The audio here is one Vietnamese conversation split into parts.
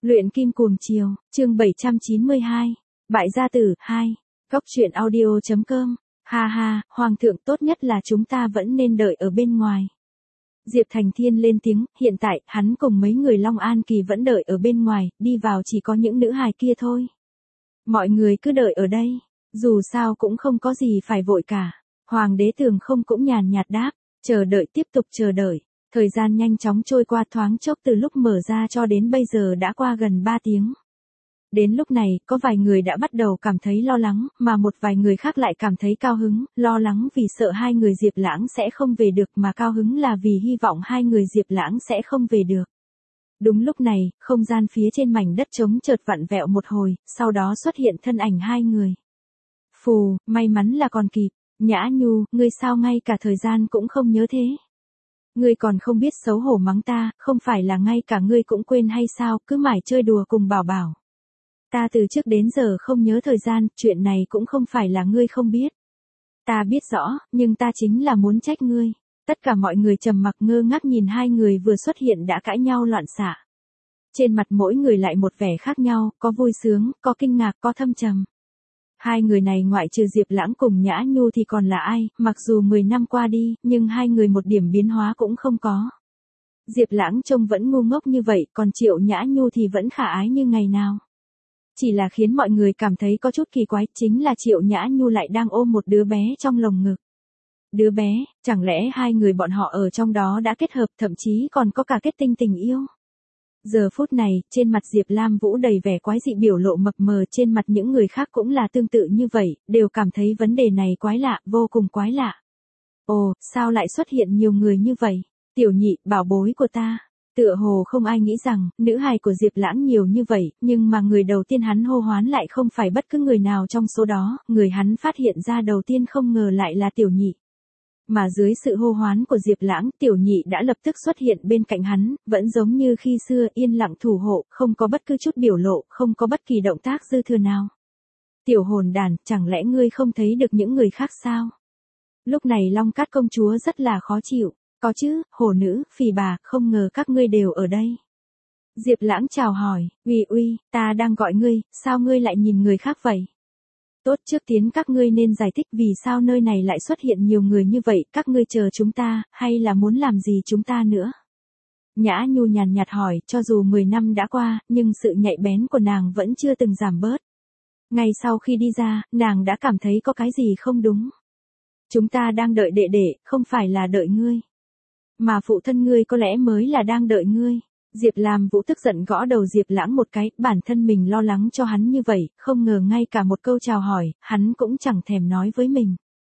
Luyện kim cuồng chiều, chương 792. Bại gia tử 2. Góc truyện audio.com. Ha ha, hoàng thượng, tốt nhất là chúng ta vẫn nên đợi ở bên ngoài. Diệp Thành Thiên lên tiếng, hiện tại, hắn cùng mấy người Long An Kỳ vẫn đợi ở bên ngoài, đi vào chỉ có những nữ hài kia thôi. Mọi người cứ đợi ở đây, dù sao cũng không có gì phải vội cả. Hoàng đế Tường Không cũng nhàn nhạt đáp, chờ đợi, tiếp tục chờ đợi. Thời gian nhanh chóng trôi qua, thoáng chốc từ lúc mở ra cho đến bây giờ đã qua gần 3 tiếng. Đến lúc này, có vài người đã bắt đầu cảm thấy lo lắng, mà một vài người khác lại cảm thấy cao hứng, lo lắng vì sợ hai người Diệp Lãng sẽ không về được, mà cao hứng là vì hy vọng hai người Diệp Lãng sẽ không về được. Đúng lúc này, không gian phía trên mảnh đất trống chợt vặn vẹo một hồi, sau đó xuất hiện thân ảnh hai người. Phù, may mắn là còn kịp. Nhã Nhu, ngươi sao ngay cả thời gian cũng không nhớ thế? Ngươi còn không biết xấu hổ mắng ta, không phải là ngay cả ngươi cũng quên hay sao, cứ mải chơi đùa cùng Bảo Bảo. Ta từ trước đến giờ không nhớ thời gian, chuyện này cũng không phải là ngươi không biết. Ta biết rõ, nhưng ta chính là muốn trách ngươi. Tất cả mọi người trầm mặc ngơ ngác nhìn hai người vừa xuất hiện đã cãi nhau loạn xạ. Trên mặt mỗi người lại một vẻ khác nhau, có vui sướng, có kinh ngạc, có thâm trầm. Hai người này ngoại trừ Diệp Lãng cùng Nhã Nhu thì còn là ai, mặc dù 10 năm qua đi, nhưng hai người một điểm biến hóa cũng không có. Diệp Lãng trông vẫn ngu ngốc như vậy, còn Triệu Nhã Nhu thì vẫn khả ái như ngày nào. Chỉ là khiến mọi người cảm thấy có chút kỳ quái, chính là Triệu Nhã Nhu lại đang ôm một đứa bé trong lồng ngực. Đứa bé, chẳng lẽ hai người bọn họ ở trong đó đã kết hợp, thậm chí còn có cả kết tinh tình yêu. Giờ phút này, trên mặt Diệp Lam Vũ đầy vẻ quái dị, biểu lộ mập mờ, trên mặt những người khác cũng là tương tự như vậy, đều cảm thấy vấn đề này quái lạ, vô cùng quái lạ. Ồ, sao lại xuất hiện nhiều người như vậy? Tiểu Nhị, bảo bối của ta. Tựa hồ không ai nghĩ rằng, nữ hài của Diệp Lãng nhiều như vậy, nhưng mà người đầu tiên hắn hô hoán lại không phải bất cứ người nào trong số đó, người hắn phát hiện ra đầu tiên không ngờ lại là Tiểu Nhị. Mà dưới sự hô hoán của Diệp Lãng, Tiểu Nhị đã lập tức xuất hiện bên cạnh hắn, vẫn giống như khi xưa, yên lặng thủ hộ, không có bất cứ chút biểu lộ, không có bất kỳ động tác dư thừa nào. Tiểu hồn đàn, chẳng lẽ ngươi không thấy được những người khác sao? Lúc này Long Cát công chúa rất là khó chịu. Có chứ, hổ nữ, phỉ bà, không ngờ các ngươi đều ở đây. Diệp Lãng chào hỏi, uy, ta đang gọi ngươi, sao ngươi lại nhìn người khác vậy? Tốt, trước tiên các ngươi nên giải thích vì sao nơi này lại xuất hiện nhiều người như vậy, các ngươi chờ chúng ta, hay là muốn làm gì chúng ta nữa? Nhã Nhu nhàn nhạt hỏi, cho dù 10 năm đã qua, nhưng sự nhạy bén của nàng vẫn chưa từng giảm bớt. Ngay sau khi đi ra, nàng đã cảm thấy có cái gì không đúng. Chúng ta đang đợi đệ đệ, không phải là đợi ngươi. Mà phụ thân ngươi có lẽ mới là đang đợi ngươi. Diệp Lam Vũ tức giận gõ đầu Diệp Lãng một cái, bản thân mình lo lắng cho hắn như vậy, không ngờ ngay cả một câu chào hỏi, hắn cũng chẳng thèm nói với mình.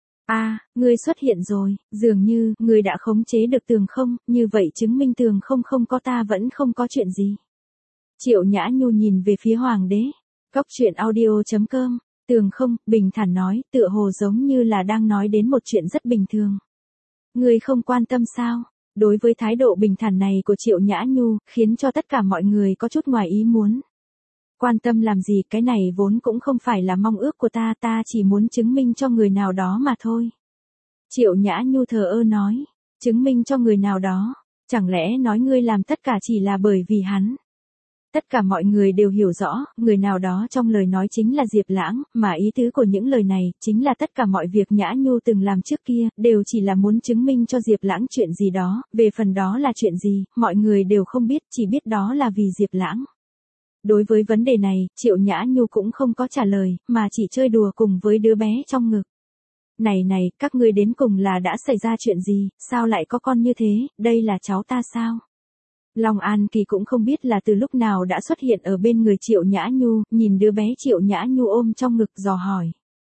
Ngươi xuất hiện rồi, dường như, ngươi đã khống chế được Tường Không, như vậy chứng minh Tường Không không có ta vẫn không có chuyện gì. Triệu Nhã Nhu nhìn về phía Hoàng đế. Góc truyện audio.com. Tường Không, bình thản nói, tựa hồ giống như là đang nói đến một chuyện rất bình thường. Ngươi không quan tâm sao? Đối với thái độ bình thản này của Triệu Nhã Nhu, khiến cho tất cả mọi người có chút ngoài ý muốn. Quan tâm làm gì, cái này vốn cũng không phải là mong ước của ta, ta chỉ muốn chứng minh cho người nào đó mà thôi. Triệu Nhã Nhu thờ ơ nói, chứng minh cho người nào đó, chẳng lẽ nói ngươi làm tất cả chỉ là bởi vì hắn? Tất cả mọi người đều hiểu rõ, người nào đó trong lời nói chính là Diệp Lãng, mà ý tứ của những lời này, chính là tất cả mọi việc Nhã Nhu từng làm trước kia, đều chỉ là muốn chứng minh cho Diệp Lãng chuyện gì đó, về phần đó là chuyện gì, mọi người đều không biết, chỉ biết đó là vì Diệp Lãng. Đối với vấn đề này, Triệu Nhã Nhu cũng không có trả lời, mà chỉ chơi đùa cùng với đứa bé trong ngực. Này, các ngươi đến cùng là đã xảy ra chuyện gì, sao lại có con như thế, đây là cháu ta sao? Long An Kỳ cũng không biết là từ lúc nào đã xuất hiện ở bên người Triệu Nhã Nhu, nhìn đứa bé Triệu Nhã Nhu ôm trong ngực dò hỏi.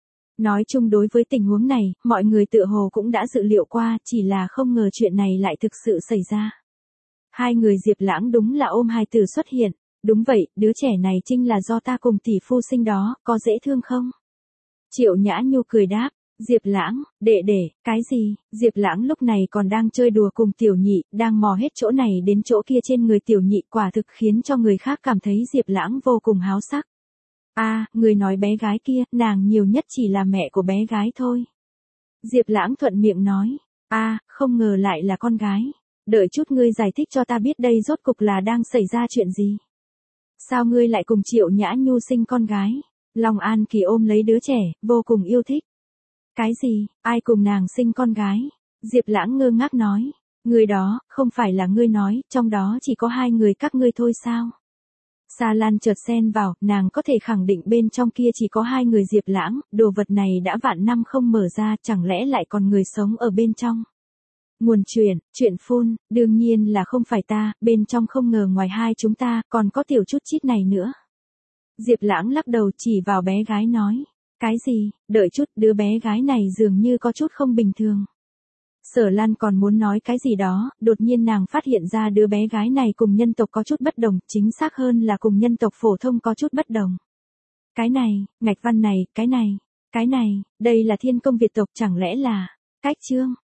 Nói chung đối với tình huống này, mọi người tựa hồ cũng đã dự liệu qua, chỉ là không ngờ chuyện này lại thực sự xảy ra. Hai người Diệp Lãng đúng là ôm hài tử xuất hiện. Đúng vậy, đứa trẻ này chính là do ta cùng tỷ phu sinh đó, có dễ thương không? Triệu Nhã Nhu cười đáp. Diệp Lãng, đệ, cái gì? Diệp Lãng lúc này còn đang chơi đùa cùng Tiểu Nhị, đang mò hết chỗ này đến chỗ kia trên người Tiểu Nhị, quả thực khiến cho người khác cảm thấy Diệp Lãng vô cùng háo sắc. Người nói bé gái kia, nàng nhiều nhất chỉ là mẹ của bé gái thôi. Diệp Lãng thuận miệng nói. Không ngờ lại là con gái. Đợi chút ngươi giải thích cho ta biết đây rốt cục là đang xảy ra chuyện gì. Sao ngươi lại cùng Triệu Nhã Nhu sinh con gái? Long An Kỳ ôm lấy đứa trẻ, vô cùng yêu thích. Cái gì, ai cùng nàng sinh con gái? Diệp Lãng ngơ ngác nói. Người đó, không phải là ngươi nói, trong đó chỉ có 2 người các ngươi thôi sao? Sa Lan chợt xen vào, nàng có thể khẳng định bên trong kia chỉ có 2 người Diệp Lãng, đồ vật này đã vạn năm không mở ra, chẳng lẽ lại còn người sống ở bên trong? Nguồn chuyện phun, đương nhiên là không phải ta, bên trong không ngờ ngoài 2 chúng ta, còn có tiểu chút chít này nữa. Diệp Lãng lắc đầu chỉ vào bé gái nói. Cái gì, đợi chút, đứa bé gái này dường như có chút không bình thường. Sở Lan còn muốn nói cái gì đó, đột nhiên nàng phát hiện ra đứa bé gái này cùng nhân tộc có chút bất đồng, chính xác hơn là cùng nhân tộc phổ thông có chút bất đồng. Cái này, ngạch văn này, cái này, đây là thiên công Việt tộc chẳng lẽ là, cách chương.